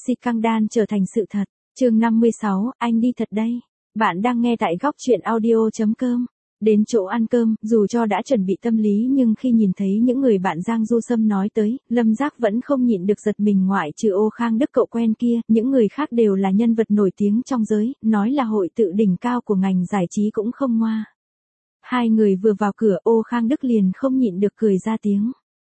Scandal trở thành sự thật. Chương 56, anh đi thật đây. Bạn đang nghe tại góc truyện audio.com. Đến chỗ ăn cơm, dù cho đã chuẩn bị tâm lý nhưng khi nhìn thấy những người bạn Giang Du Sâm nói tới, Lâm Giác vẫn không nhịn được giật mình, ngoại trừ Ô Khang Đức cậu quen kia, những người khác đều là nhân vật nổi tiếng trong giới, nói là hội tự đỉnh cao của ngành giải trí cũng không ngoa. Hai người vừa vào cửa, Ô Khang Đức liền không nhịn được cười ra tiếng.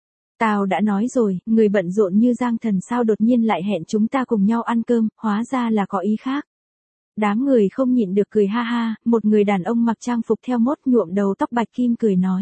Tao đã nói rồi, người bận rộn như Giang Thần sao đột nhiên lại hẹn chúng ta cùng nhau ăn cơm, hóa ra là có ý khác. Đám người không nhịn được cười ha ha, một người đàn ông mặc trang phục theo mốt nhuộm đầu tóc bạch kim cười nói.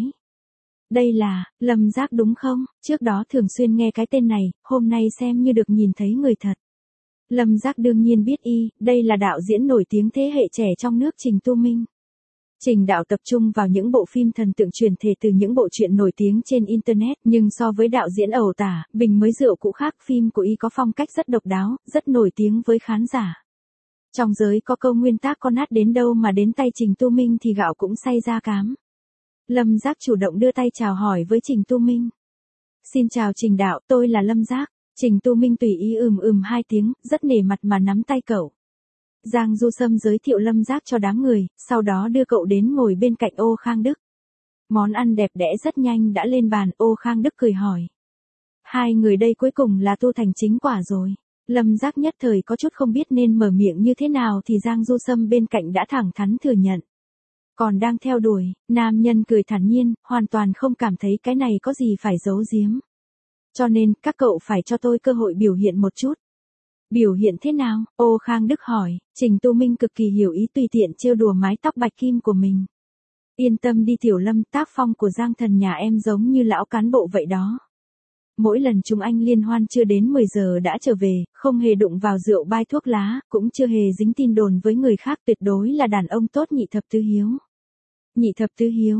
Đây là, Lâm Giác đúng không? Trước đó thường xuyên nghe cái tên này, hôm nay xem như được nhìn thấy người thật. Lâm Giác đương nhiên biết đây là đạo diễn nổi tiếng thế hệ trẻ trong nước Trình Tu Minh. Trình đạo tập trung vào những bộ phim thần tượng truyền thể từ những bộ truyện nổi tiếng trên Internet, nhưng so với đạo diễn ẩu tả, bình mới rượu cũ khác, phim của có phong cách rất độc đáo, rất nổi tiếng với khán giả. Trong giới có câu nguyên tắc con nát đến đâu mà đến tay Trình Tu Minh thì gạo cũng xay ra cám. Lâm Giác chủ động đưa tay chào hỏi với Trình Tu Minh. Xin chào Trình đạo, tôi là Lâm Giác. Trình Tu Minh tùy ý hai tiếng, rất nể mặt mà nắm tay cậu. Giang Du Sâm giới thiệu Lâm Giác cho đám người, sau đó đưa cậu đến ngồi bên cạnh Ô Khang Đức. Món ăn đẹp đẽ rất nhanh đã lên bàn, Ô Khang Đức cười hỏi. Hai người đây cuối cùng là tu thành chính quả rồi. Lâm Giác nhất thời có chút không biết nên mở miệng như thế nào thì Giang Du Sâm bên cạnh đã thẳng thắn thừa nhận. Còn đang theo đuổi, nam nhân cười thản nhiên, hoàn toàn không cảm thấy cái này có gì phải giấu giếm. Cho nên, các cậu phải cho tôi cơ hội biểu hiện một chút. Biểu hiện thế nào? Ô Khang Đức hỏi. Trình Tu Minh cực kỳ hiểu ý, tùy tiện trêu đùa mái tóc bạch kim của mình. Yên tâm đi Tiểu Lâm, tác phong của Giang Thần nhà em giống như lão cán bộ vậy đó. Mỗi lần chúng anh liên hoan chưa đến 10 giờ đã trở về, không hề đụng vào rượu bai thuốc lá, cũng chưa hề dính tin đồn với người khác, tuyệt đối là đàn ông tốt. Nhị thập tứ hiếu. Nhị thập tứ hiếu,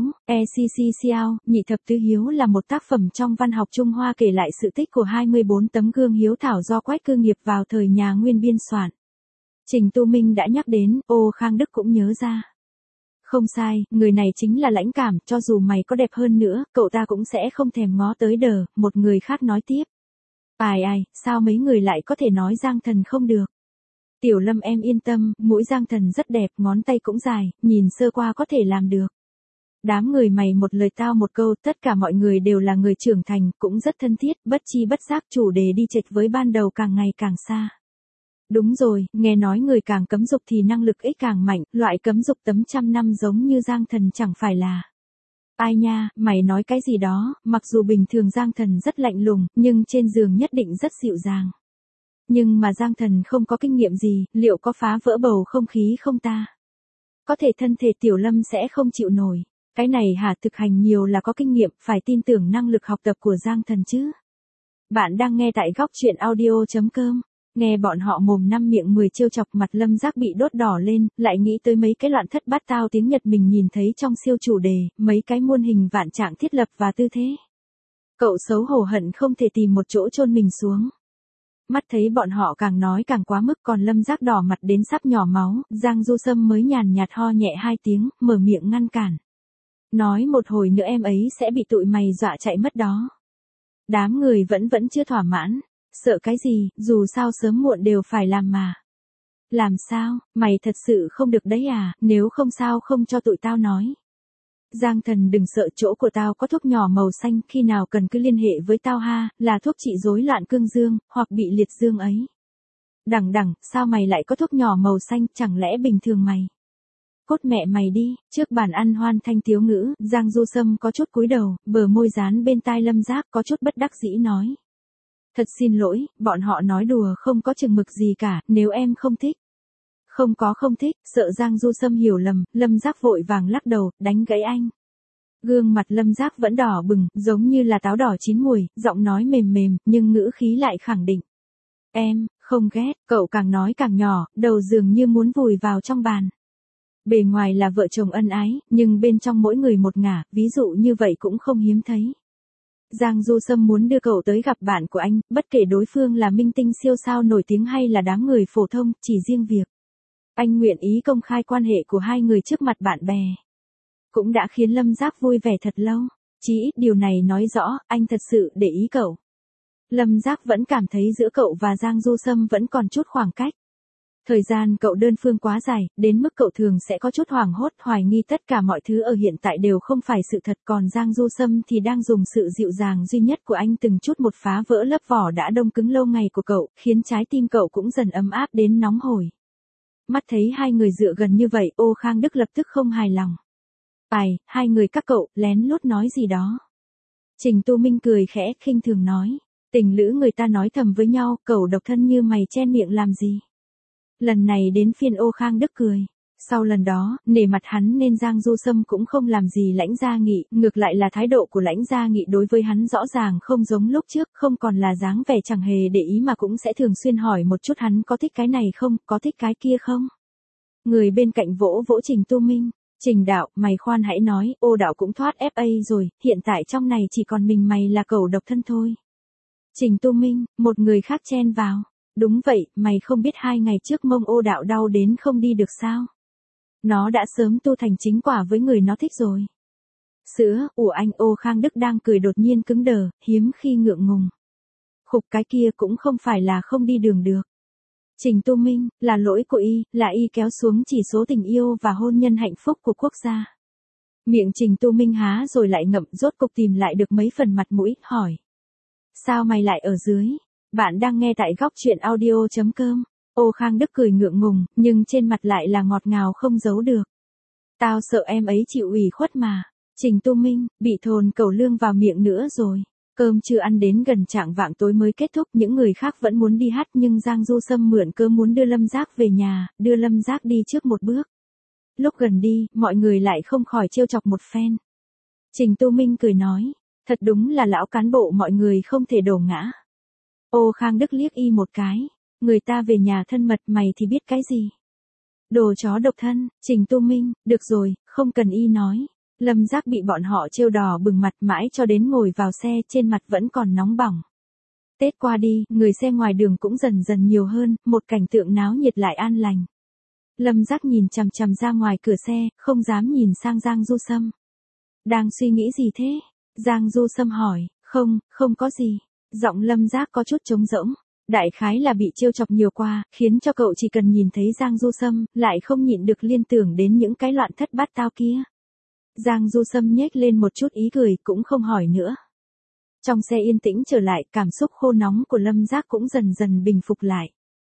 Xiao, Nhị thập tứ hiếu là một tác phẩm trong văn học Trung Hoa kể lại sự tích của 24 tấm gương hiếu thảo do Quách Cư Nghiệp vào thời nhà Nguyên biên soạn. Trình Tu Minh đã nhắc đến, Ô Khang Đức cũng nhớ ra. Không sai, người này chính là Lãnh Cảm, cho dù mày có đẹp hơn nữa, cậu ta cũng sẽ không thèm ngó tới đờ, một người khác nói tiếp. Ai, sao mấy người lại có thể nói Giang Thần không được? Tiểu Lâm em yên tâm, mũi Giang Thần rất đẹp, ngón tay cũng dài, nhìn sơ qua có thể làm được. Đám người mày một lời tao một câu, tất cả mọi người đều là người trưởng thành, cũng rất thân thiết, bất chi bất giác chủ đề đi chệch với ban đầu càng ngày càng xa. Đúng rồi, nghe nói người càng cấm dục thì năng lực ích càng mạnh, loại cấm dục tấm trăm năm giống như Giang Thần chẳng phải là. Ai nha, mày nói cái gì đó, mặc dù bình thường Giang Thần rất lạnh lùng, nhưng trên giường nhất định rất dịu dàng. Nhưng mà Giang Thần không có kinh nghiệm gì, liệu có phá vỡ bầu không khí không ta? Có thể thân thể Tiểu Lâm sẽ không chịu nổi. Cái này hả, thực hành nhiều là có kinh nghiệm, phải tin tưởng năng lực học tập của Giang Thần chứ. Bạn đang nghe tại góc truyện audio.com. Nghe bọn họ mồm năm miệng 10 trêu chọc, mặt Lâm Giác bị đốt đỏ lên, lại nghĩ tới mấy cái loạn thất bát tao tiếng Nhật mình nhìn thấy trong siêu chủ đề, mấy cái muôn hình vạn trạng thiết lập và tư thế. Cậu xấu hổ hận không thể tìm một chỗ chôn mình xuống. Mắt thấy bọn họ càng nói càng quá mức, còn Lâm Giác đỏ mặt đến sắp nhỏ máu, Giang Du Sâm mới nhàn nhạt ho nhẹ hai tiếng, mở miệng ngăn cản. Nói một hồi nữa em ấy sẽ bị tụi mày dọa chạy mất đó. Đám người vẫn chưa thỏa mãn. Sợ cái gì, dù sao sớm muộn đều phải làm mà. Làm sao, mày thật sự không được đấy à, nếu không sao không cho tụi tao nói. Giang Thần đừng sợ, chỗ của tao có thuốc nhỏ màu xanh, khi nào cần cứ liên hệ với tao ha, là thuốc trị rối loạn cương dương, hoặc bị liệt dương ấy. Đằng, sao mày lại có thuốc nhỏ màu xanh, chẳng lẽ bình thường mày. Cốt mẹ mày đi, trước bàn ăn hoan thanh tiếu ngữ, Giang Du Sâm có chút cúi đầu, bờ môi dán bên tai Lâm Giác có chút bất đắc dĩ nói. Thật xin lỗi, bọn họ nói đùa không có chừng mực gì cả, nếu em không thích. Không thích, sợ Giang Du Sâm hiểu lầm, Lâm Giác vội vàng lắc đầu, đánh gãy anh. Gương mặt Lâm Giác vẫn đỏ bừng, giống như là táo đỏ chín mùi, giọng nói mềm, nhưng ngữ khí lại khẳng định. Em, không ghét, cậu càng nói càng nhỏ, đầu dường như muốn vùi vào trong bàn. Bề ngoài là vợ chồng ân ái, nhưng bên trong mỗi người một ngả, ví dụ như vậy cũng không hiếm thấy. Giang Du Sâm muốn đưa cậu tới gặp bạn của anh, bất kể đối phương là minh tinh siêu sao nổi tiếng hay là đám người phổ thông, chỉ riêng việc anh nguyện ý công khai quan hệ của hai người trước mặt bạn bè. Cũng đã khiến Lâm Giác vui vẻ thật lâu, chí ít điều này nói rõ, anh thật sự để ý cậu. Lâm Giác vẫn cảm thấy giữa cậu và Giang Du Sâm vẫn còn chút khoảng cách. Thời gian cậu đơn phương quá dài, đến mức cậu thường sẽ có chút hoảng hốt, hoài nghi tất cả mọi thứ ở hiện tại đều không phải sự thật, còn Giang Du Sâm thì đang dùng sự dịu dàng duy nhất của anh từng chút một phá vỡ lớp vỏ đã đông cứng lâu ngày của cậu, khiến trái tim cậu cũng dần ấm áp đến nóng hổi. Mắt thấy hai người dựa gần như vậy, Ô Khang Đức lập tức không hài lòng. Hai người các cậu, lén lút nói gì đó. Trình Tu Minh cười khẽ, khinh thường nói. Tình lữ người ta nói thầm với nhau, cậu độc thân như mày chen miệng làm gì. Lần này đến phiên Ô Khang Đức cười. Sau lần đó, nể mặt hắn nên Giang Du Sâm cũng không làm gì Lãnh Gia Nghị, ngược lại là thái độ của Lãnh Gia Nghị đối với hắn rõ ràng không giống lúc trước, không còn là dáng vẻ chẳng hề để ý mà cũng sẽ thường xuyên hỏi một chút hắn có thích cái này không, có thích cái kia không. Người bên cạnh vỗ vỗ Trình Tu Minh. Trình đạo, mày khoan hãy nói, Ô đạo cũng thoát FA rồi, hiện tại trong này chỉ còn mình mày là cậu độc thân thôi. Trình Tu Minh, một người khác chen vào. Đúng vậy, mày không biết 2 ngày trước mông Ô đạo đau đến không đi được sao? Nó đã sớm tu thành chính quả với người nó thích rồi. Sữa, anh Ô Khang Đức đang cười đột nhiên cứng đờ, hiếm khi ngượng ngùng. Khục cái kia cũng không phải là không đi đường được. Trình Tu Minh, là lỗi của y, là y kéo xuống chỉ số tình yêu và hôn nhân hạnh phúc của quốc gia. Miệng Trình Tu Minh há rồi lại ngậm, rốt cục tìm lại được mấy phần mặt mũi, hỏi. Sao mày lại ở dưới? Bạn đang nghe tại góc truyện audio.com. Ô Khang Đức cười ngượng ngùng, nhưng trên mặt lại là ngọt ngào không giấu được. Tao sợ em ấy chịu ủy khuất mà. Trình Tu Minh, bị thồn cẩu lương vào miệng nữa rồi. Cơm chưa ăn đến gần chạng vạng tối mới kết thúc, những người khác vẫn muốn đi hát nhưng Giang Du Sâm mượn cớ muốn đưa Lâm Giác về nhà, đưa Lâm Giác đi trước một bước. Lúc gần đi, mọi người lại không khỏi trêu chọc một phen. Trình Tu Minh cười nói, thật đúng là lão cán bộ mọi người không thể đổ ngã. Ô Khang Đức liếc y một cái, người ta về nhà thân mật mày thì biết cái gì. Đồ chó độc thân, Trình Tu Minh, được rồi, không cần y nói. Lâm Giác bị bọn họ trêu đỏ bừng mặt mãi cho đến ngồi vào xe, trên mặt vẫn còn nóng bỏng. Tết qua đi, người xe ngoài đường cũng dần dần nhiều hơn, một cảnh tượng náo nhiệt lại an lành. Lâm Giác nhìn chằm chằm ra ngoài cửa xe, không dám nhìn sang Giang Du Sâm. Đang suy nghĩ gì thế? Giang Du Sâm hỏi, không có gì. Giọng Lâm Giác có chút trống rỗng. Đại khái là bị trêu chọc nhiều qua, khiến cho cậu chỉ cần nhìn thấy Giang Du Sâm, lại không nhịn được liên tưởng đến những cái loạn thất bát tao kia. Giang Du Sâm nhếch lên một chút ý cười, cũng không hỏi nữa. Trong xe yên tĩnh trở lại, cảm xúc khô nóng của Lâm Giác cũng dần dần bình phục lại.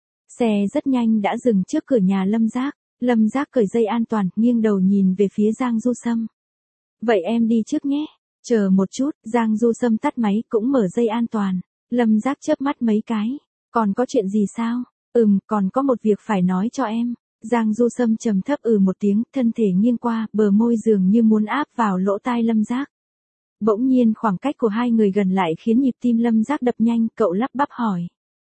Xe rất nhanh đã dừng trước cửa nhà Lâm Giác. Lâm Giác cởi dây an toàn, nghiêng đầu nhìn về phía Giang Du Sâm. Vậy em đi trước nhé. Chờ một chút, Giang Du Sâm tắt máy cũng mở dây an toàn. Lâm Giác chớp mắt mấy cái. Còn có chuyện gì sao? Còn có một việc phải nói cho em. Giang Du Sâm trầm thấp một tiếng, thân thể nghiêng qua, bờ môi dường như muốn áp vào lỗ tai Lâm Giác. Bỗng nhiên khoảng cách của hai người gần lại khiến nhịp tim Lâm Giác đập nhanh, cậu lắp bắp hỏi.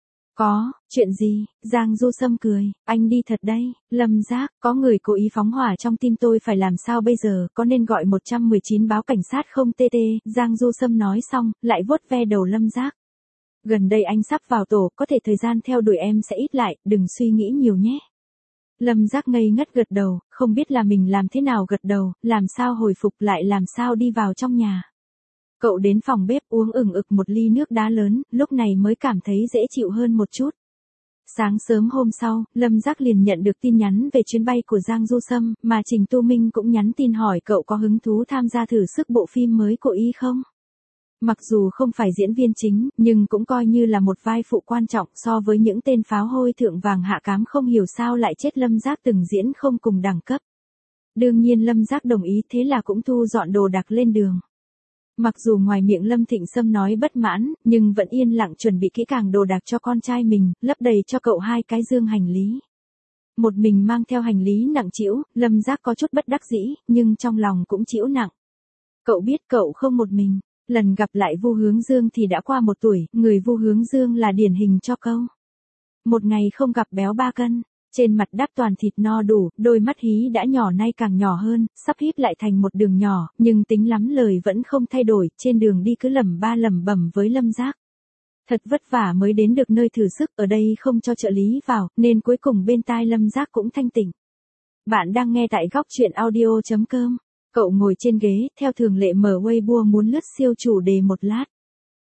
Có, chuyện gì? Giang Du Sâm cười, anh đi thật đây. Lâm Giác, có người cố ý phóng hỏa trong tim tôi, phải làm sao bây giờ, có nên gọi 119 báo cảnh sát không TT? Giang Du Sâm nói xong, lại vuốt ve đầu Lâm Giác. Gần đây anh sắp vào tổ, có thể thời gian theo đuổi em sẽ ít lại, đừng suy nghĩ nhiều nhé. Lâm Giác ngây ngất gật đầu, không biết là mình làm thế nào gật đầu, làm sao hồi phục lại làm sao đi vào trong nhà. Cậu đến phòng bếp uống ực một ly nước đá lớn, lúc này mới cảm thấy dễ chịu hơn một chút. Sáng sớm hôm sau, Lâm Giác liền nhận được tin nhắn về chuyến bay của Giang Du Sâm, mà Trình Tu Minh cũng nhắn tin hỏi cậu có hứng thú tham gia thử sức bộ phim mới của y không? Mặc dù không phải diễn viên chính, nhưng cũng coi như là một vai phụ quan trọng, so với những tên pháo hôi thượng vàng hạ cám không hiểu sao lại chết Lâm Giác từng diễn không cùng đẳng cấp. Đương nhiên Lâm Giác đồng ý, thế là cũng thu dọn đồ đạc lên đường. Mặc dù ngoài miệng Lâm Thịnh Sâm nói bất mãn, nhưng vẫn yên lặng chuẩn bị kỹ càng đồ đạc cho con trai mình, lấp đầy cho cậu 2 cái dương hành lý. Một mình mang theo hành lý nặng trĩu, Lâm Giác có chút bất đắc dĩ, nhưng trong lòng cũng trĩu nặng. Cậu biết cậu không một mình. Lần gặp lại Vu Hướng Dương thì đã qua 1 tuổi, người Vu Hướng Dương là điển hình cho câu. Một ngày không gặp béo 3 cân, trên mặt đắp toàn thịt no đủ, đôi mắt hí đã nhỏ nay càng nhỏ hơn, sắp híp lại thành một đường nhỏ, nhưng tính lắm lời vẫn không thay đổi, trên đường đi cứ lẩm bẩm với Lâm Giác. Thật vất vả mới đến được nơi thử sức, ở đây không cho trợ lý vào, nên cuối cùng bên tai Lâm Giác cũng thanh tỉnh. Bạn đang nghe tại góc truyện audio.com. Cậu ngồi trên ghế, theo thường lệ mở Weibo muốn lướt siêu chủ đề một lát.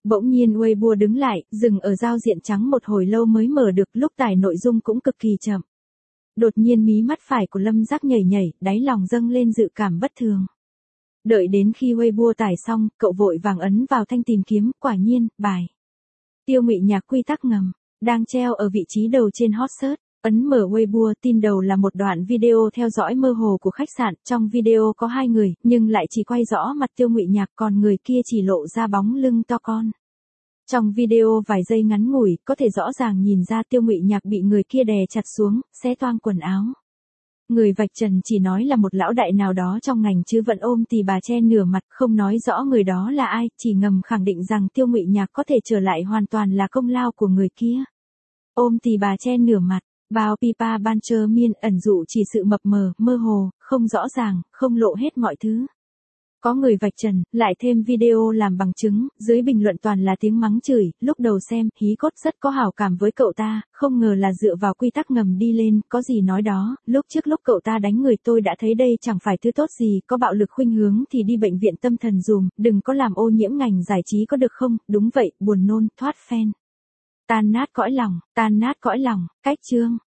Bỗng nhiên Weibo đứng lại, dừng ở giao diện trắng một hồi lâu mới mở được, lúc tải nội dung cũng cực kỳ chậm. Đột nhiên mí mắt phải của Lâm Giác nhảy nhảy, đáy lòng dâng lên dự cảm bất thường. Đợi đến khi Weibo tải xong, cậu vội vàng ấn vào thanh tìm kiếm, quả nhiên, bài Tiêu Ngụy Nhạc quy tắc ngầm đang treo ở vị trí đầu trên hot search. Ấn mở Weibo, tin đầu là một đoạn video theo dõi mơ hồ của khách sạn, trong video có 2 người, nhưng lại chỉ quay rõ mặt Tiêu Ngụy Nhạc, còn người kia chỉ lộ ra bóng lưng to con. Trong video vài giây ngắn ngủi, có thể rõ ràng nhìn ra Tiêu Ngụy Nhạc bị người kia đè chặt xuống, xé toang quần áo. Người vạch trần chỉ nói là một lão đại nào đó trong ngành chứ vẫn ôm tì bà che nửa mặt, không nói rõ người đó là ai, chỉ ngầm khẳng định rằng Tiêu Ngụy Nhạc có thể trở lại hoàn toàn là công lao của người kia. Ôm tì bà che nửa mặt. Bao pipa ban trơ miên ẩn dụ chỉ sự mập mờ, mơ hồ, không rõ ràng, không lộ hết mọi thứ. Có người vạch trần, lại thêm video làm bằng chứng, dưới bình luận toàn là tiếng mắng chửi, lúc đầu xem, hí cốt rất có hảo cảm với cậu ta, không ngờ là dựa vào quy tắc ngầm đi lên, có gì nói đó, lúc trước lúc cậu ta đánh người tôi đã thấy đây chẳng phải thứ tốt gì, có bạo lực khuynh hướng thì đi bệnh viện tâm thần dùm, đừng có làm ô nhiễm ngành giải trí có được không, đúng vậy, buồn nôn, thoát fan. Tan nát cõi lòng, cách chương.